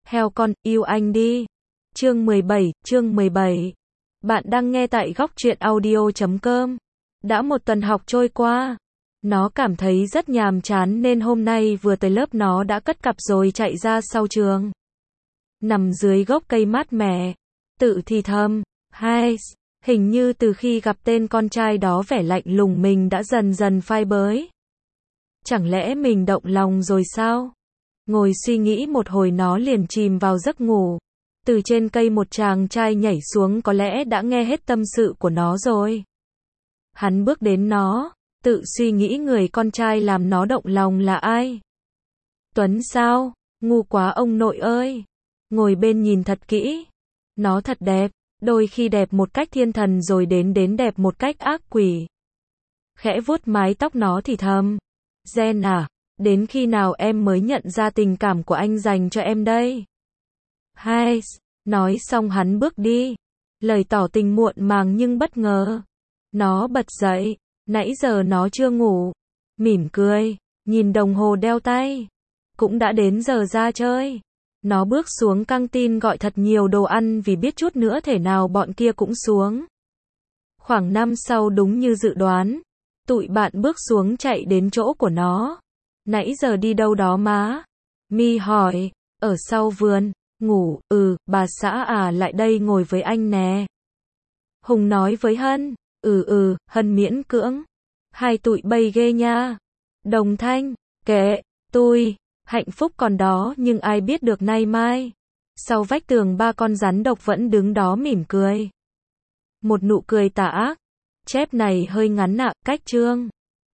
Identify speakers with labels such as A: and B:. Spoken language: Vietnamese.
A: Heo con, yêu anh đi. Chương 17. Bạn đang nghe tại góc truyện audio.com. Đã một tuần học trôi qua. Nó cảm thấy rất nhàm chán nên hôm nay vừa tới lớp nó đã cất cặp rồi chạy ra sau trường. Nằm dưới gốc cây mát mẻ, tự thì thầm, hình như từ khi gặp tên con trai đó vẻ lạnh lùng mình đã dần dần phai bới. Chẳng lẽ mình động lòng rồi sao? Ngồi suy nghĩ một hồi nó liền chìm vào giấc ngủ. Từ trên cây một chàng trai nhảy xuống có lẽ đã nghe hết tâm sự của nó rồi. Hắn bước đến nó, tự suy nghĩ người con trai làm nó động lòng là ai? Tuấn sao? Ngu quá ông nội ơi! Ngồi bên nhìn thật kỹ. Nó thật đẹp, đôi khi đẹp một cách thiên thần rồi đến đẹp một cách ác quỷ. Khẽ vuốt mái tóc nó thì thầm. Gen à, đến khi nào em mới nhận ra tình cảm của anh dành cho em đây? Nói xong hắn bước đi. Lời tỏ tình muộn màng nhưng bất ngờ. Nó bật dậy, nãy giờ nó chưa ngủ. Mỉm cười, nhìn đồng hồ đeo tay. Cũng đã đến giờ ra chơi. Nó bước xuống căng tin gọi thật nhiều đồ ăn vì biết chút nữa thể nào bọn kia cũng xuống. Khoảng năm sau đúng như dự đoán, tụi bạn bước xuống chạy đến chỗ của nó. Nãy giờ đi đâu đó má? Mi hỏi, ở sau vườn, ngủ, bà xã à lại đây ngồi với anh nè. Hùng nói với Hân, Hân miễn cưỡng. Hai tụi bay ghê nha. Đồng Thanh, kệ, tôi, hạnh phúc còn đó nhưng ai biết được nay mai. Sau vách tường ba con rắn độc vẫn đứng đó mỉm cười. Một nụ cười tà ác. Chép này hơi ngắn ạ, cách chương.